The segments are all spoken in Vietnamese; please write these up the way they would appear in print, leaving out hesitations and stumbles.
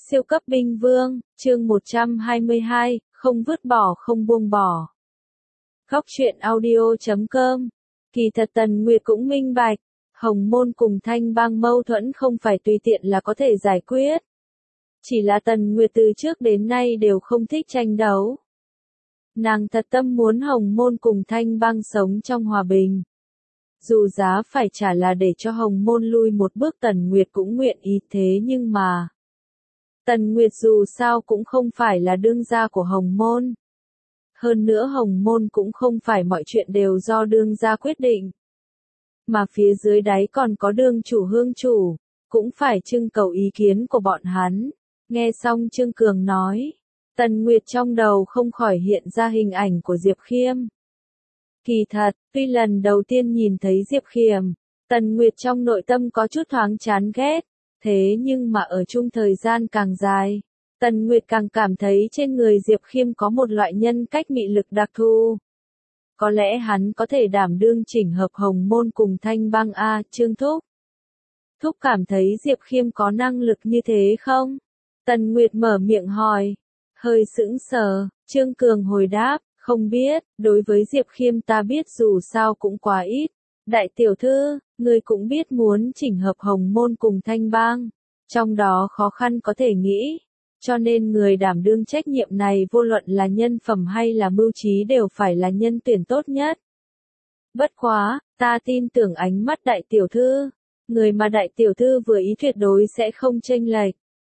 Siêu cấp binh vương, chương 122, không vứt bỏ không buông bỏ. Góc truyện audio.com. Kỳ thật Tần Nguyệt cũng minh bạch, Hồng Môn cùng Thanh Bang mâu thuẫn không phải tùy tiện là có thể giải quyết. Chỉ là Tần Nguyệt từ trước đến nay đều không thích tranh đấu. Nàng thật tâm muốn Hồng Môn cùng Thanh Bang sống trong hòa bình. Dù giá phải trả là để cho Hồng Môn lui một bước, Tần Nguyệt cũng nguyện ý, thế nhưng mà Tần Nguyệt dù sao cũng không phải là đương gia của Hồng Môn. Hơn nữa Hồng Môn cũng không phải mọi chuyện đều do đương gia quyết định. Mà phía dưới đáy còn có đương chủ hương chủ, cũng phải trưng cầu ý kiến của bọn hắn. Nghe xong Trương Cường nói, Tần Nguyệt trong đầu không khỏi hiện ra hình ảnh của Diệp Khiêm. Kỳ thật, tuy lần đầu tiên nhìn thấy Diệp Khiêm, Tần Nguyệt trong nội tâm có chút thoáng chán ghét. Thế nhưng mà ở chung thời gian càng dài, Tần Nguyệt càng cảm thấy trên người Diệp Khiêm có một loại nhân cách mị lực đặc thù. Có lẽ hắn có thể đảm đương chỉnh hợp Hồng Môn cùng Thanh Bang a, Trương Thúc. Thúc cảm thấy Diệp Khiêm có năng lực như thế không? Tần Nguyệt mở miệng hỏi. Hơi sững sờ, Trương Cường hồi đáp, không biết, đối với Diệp Khiêm ta biết dù sao cũng quá ít. Đại tiểu thư, người cũng biết muốn chỉnh hợp Hồng Môn cùng Thanh Bang, trong đó khó khăn có thể nghĩ, cho nên người đảm đương trách nhiệm này vô luận là nhân phẩm hay là mưu trí đều phải là nhân tuyển tốt nhất. Bất quá, ta tin tưởng ánh mắt đại tiểu thư, người mà đại tiểu thư vừa ý tuyệt đối sẽ không chênh lệch.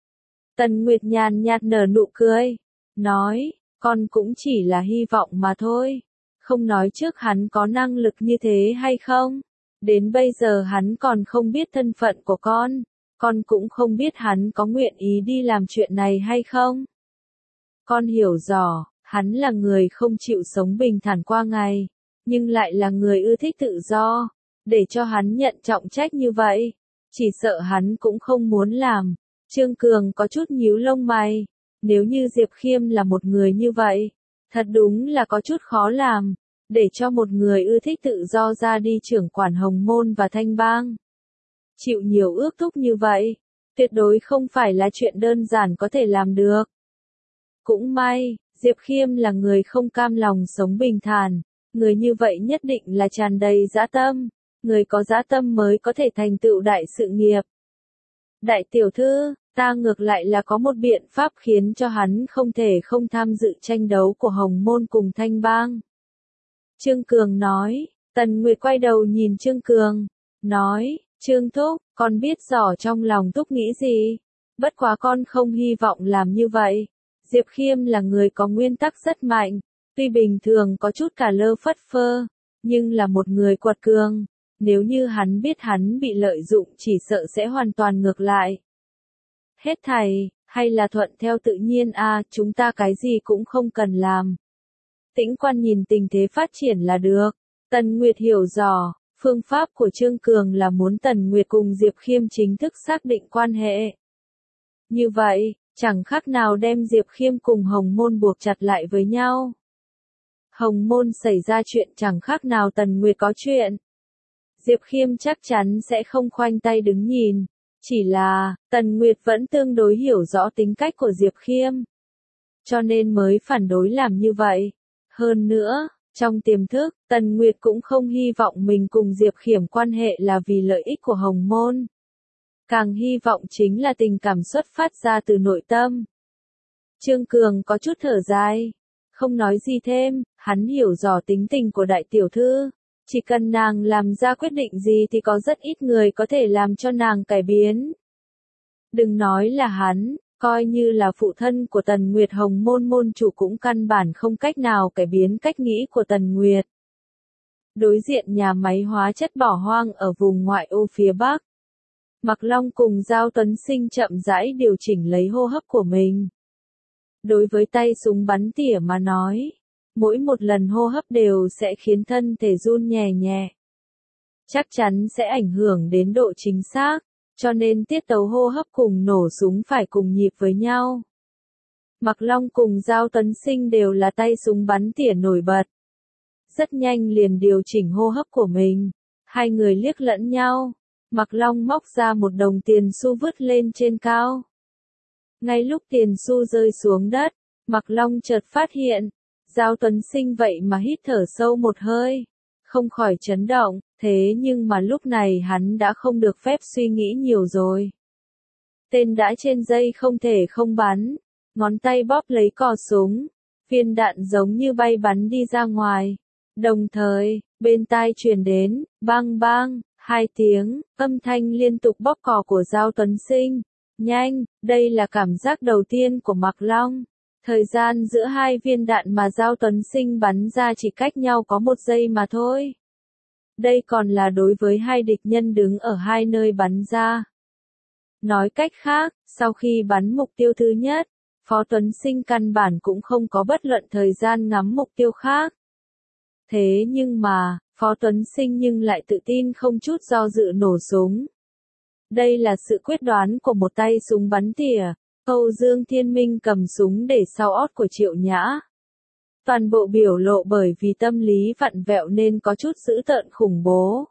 Tần Nguyệt nhàn nhạt nở nụ cười, nói, con cũng chỉ là hy vọng mà thôi. Không nói trước hắn có năng lực như thế hay không. Đến bây giờ hắn còn không biết thân phận của con cũng không biết hắn có nguyện ý đi làm chuyện này hay không. Con hiểu rõ, hắn là người không chịu sống bình thản qua ngày, nhưng lại là người ưa thích tự do. Để cho hắn nhận trọng trách như vậy, chỉ sợ hắn cũng không muốn làm. Trương Cường có chút nhíu lông mày, nếu như Diệp Khiêm là một người như vậy, thật đúng là có chút khó làm, để cho một người ưa thích tự do ra đi trưởng quản Hồng Môn và Thanh Bang. Chịu nhiều ước thúc như vậy, tuyệt đối không phải là chuyện đơn giản có thể làm được. Cũng may, Diệp Khiêm là người không cam lòng sống bình thản, người như vậy nhất định là tràn đầy dã tâm, người có dã tâm mới có thể thành tựu đại sự nghiệp. Đại tiểu thư, ta ngược lại là có một biện pháp khiến cho hắn không thể không tham dự tranh đấu của Hồng Môn cùng Thanh Bang. Trương Cường nói. Tần Nguyệt quay đầu nhìn Trương Cường, nói, Trương Thúc, con biết rõ trong lòng Thúc nghĩ gì, bất quá con không hy vọng làm như vậy. Diệp Khiêm là người có nguyên tắc rất mạnh, tuy bình thường có chút cả lơ phất phơ, nhưng là một người quật cường, nếu như hắn biết hắn bị lợi dụng chỉ sợ sẽ hoàn toàn ngược lại. Hết thảy, hay là thuận theo tự nhiên a, chúng ta cái gì cũng không cần làm. Tĩnh quan nhìn tình thế phát triển là được. Tần Nguyệt hiểu rõ, phương pháp của Trương Cường là muốn Tần Nguyệt cùng Diệp Khiêm chính thức xác định quan hệ. Như vậy, chẳng khác nào đem Diệp Khiêm cùng Hồng Môn buộc chặt lại với nhau. Hồng Môn xảy ra chuyện chẳng khác nào Tần Nguyệt có chuyện. Diệp Khiêm chắc chắn sẽ không khoanh tay đứng nhìn. Chỉ là, Tần Nguyệt vẫn tương đối hiểu rõ tính cách của Diệp Khiêm. Cho nên mới phản đối làm như vậy. Hơn nữa, trong tiềm thức, Tần Nguyệt cũng không hy vọng mình cùng Diệp Khiêm quan hệ là vì lợi ích của Hồng Môn. Càng hy vọng chính là tình cảm xuất phát ra từ nội tâm. Trương Cường có chút thở dài, không nói gì thêm, hắn hiểu rõ tính tình của đại tiểu thư. Chỉ cần nàng làm ra quyết định gì thì có rất ít người có thể làm cho nàng cải biến. Đừng nói là hắn, coi như là phụ thân của Tần Nguyệt, Hồng Môn môn chủ cũng căn bản không cách nào cải biến cách nghĩ của Tần Nguyệt. Đối diện nhà máy hóa chất bỏ hoang ở vùng ngoại ô phía Bắc, Mạc Long cùng Giao Tuấn Sinh chậm rãi điều chỉnh lấy hô hấp của mình. Đối với tay súng bắn tỉa mà nói, mỗi một lần hô hấp đều sẽ khiến thân thể run nhẹ nhẹ. Chắc chắn sẽ ảnh hưởng đến độ chính xác, cho nên tiết tấu hô hấp cùng nổ súng phải cùng nhịp với nhau. Mạc Long cùng Giao Tuấn Sinh đều là tay súng bắn tỉa nổi bật. Rất nhanh liền điều chỉnh hô hấp của mình. Hai người liếc lẫn nhau. Mạc Long móc ra một đồng tiền xu vứt lên trên cao. Ngay lúc tiền xu rơi xuống đất, Mạc Long chợt phát hiện, Giao Tuấn Sinh vậy mà hít thở sâu một hơi, không khỏi chấn động, thế nhưng mà lúc này hắn đã không được phép suy nghĩ nhiều rồi. Tên đã trên dây không thể không bắn, ngón tay bóp lấy cò súng, viên đạn giống như bay bắn đi ra ngoài. Đồng thời, bên tai truyền đến, bang bang, hai tiếng, âm thanh liên tục bóp cò của Giao Tuấn Sinh. Nhanh, đây là cảm giác đầu tiên của Mạc Long. Thời gian giữa hai viên đạn mà Giao Tuấn Sinh bắn ra chỉ cách nhau có 1 giây mà thôi. Đây còn là đối với hai địch nhân đứng ở hai nơi bắn ra. Nói cách khác, sau khi bắn mục tiêu thứ nhất, Phó Tuấn Sinh căn bản cũng không có bất luận thời gian ngắm mục tiêu khác. Thế nhưng mà, Phó Tuấn Sinh nhưng lại tự tin không chút do dự nổ súng. Đây là sự quyết đoán của một tay súng bắn tỉa. Âu Dương Thiên Minh cầm súng để sau ót của Triệu Nhã. Toàn bộ biểu lộ bởi vì tâm lý vặn vẹo nên có chút dữ tợn khủng bố.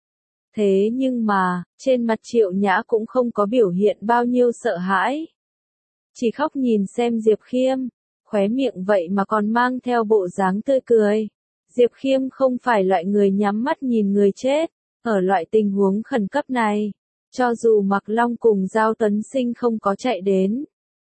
Thế nhưng mà, trên mặt Triệu Nhã cũng không có biểu hiện bao nhiêu sợ hãi. Chỉ khóc nhìn xem Diệp Khiêm, khóe miệng vậy mà còn mang theo bộ dáng tươi cười. Diệp Khiêm không phải loại người nhắm mắt nhìn người chết, ở loại tình huống khẩn cấp này. Cho dù Mạc Long cùng Giao Tuấn Sinh không có chạy đến,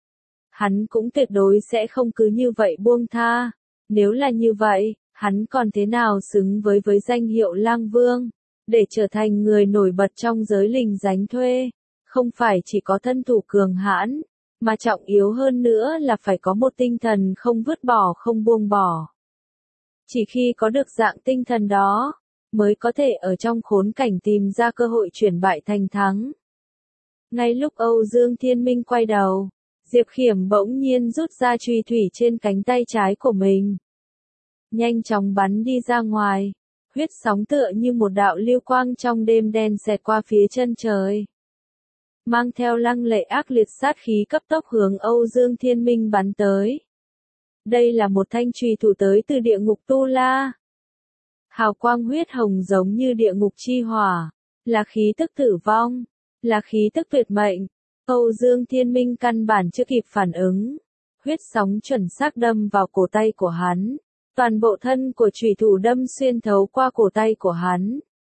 hắn cũng tuyệt đối sẽ không cứ như vậy buông tha. Nếu là như vậy, hắn còn thế nào xứng với danh hiệu Lang Vương, để trở thành người nổi bật trong giới lính đánh thuê. Không phải chỉ có thân thủ cường hãn, mà trọng yếu hơn nữa là phải có một tinh thần không vứt bỏ không buông bỏ. Chỉ khi có được dạng tinh thần đó, mới có thể ở trong khốn cảnh tìm ra cơ hội chuyển bại thành thắng. Ngay lúc Âu Dương Thiên Minh quay đầu, Diệp Khiêm bỗng nhiên rút ra chùy thủy trên cánh tay trái của mình. Nhanh chóng bắn đi ra ngoài, huyết sóng tựa như một đạo lưu quang trong đêm đen xẹt qua phía chân trời. Mang theo lăng lệ ác liệt sát khí cấp tốc hướng Âu Dương Thiên Minh bắn tới. Đây là một thanh chùy thủ tới từ địa ngục Tu La. Hào quang huyết hồng giống như địa ngục chi hỏa, là khí tức tử vong, là khí tức tuyệt mệnh. Âu Dương Thiên Minh căn bản chưa kịp phản ứng, huyết sóng chuẩn xác đâm vào cổ tay của hắn, toàn bộ thân của chùy thủ đâm xuyên thấu qua cổ tay của hắn.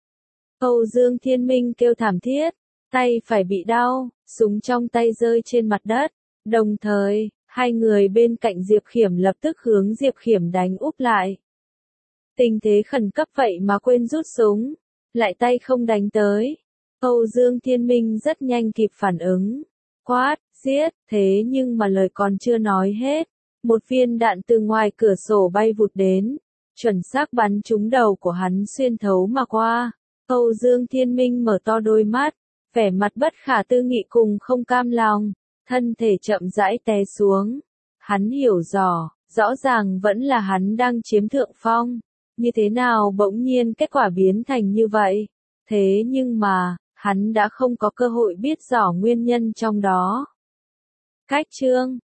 Âu Dương Thiên Minh kêu thảm thiết, tay phải bị đau, súng trong tay rơi trên mặt đất, đồng thời, hai người bên cạnh Diệp Khiêm lập tức hướng Diệp Khiêm đánh úp lại. Tình thế khẩn cấp vậy mà quên rút súng, lại tay không đánh tới. Âu Dương Thiên Minh rất nhanh kịp phản ứng, quát, giết, thế nhưng mà lời còn chưa nói hết, một viên đạn từ ngoài cửa sổ bay vụt đến, chuẩn xác bắn trúng đầu của hắn xuyên thấu mà qua. Âu Dương Thiên Minh mở to đôi mắt, vẻ mặt bất khả tư nghị cùng không cam lòng, thân thể chậm rãi té xuống. Hắn hiểu rõ ràng vẫn là hắn đang chiếm thượng phong. Như thế nào bỗng nhiên kết quả biến thành như vậy? Thế nhưng mà, hắn đã không có cơ hội biết rõ nguyên nhân trong đó. Cách chương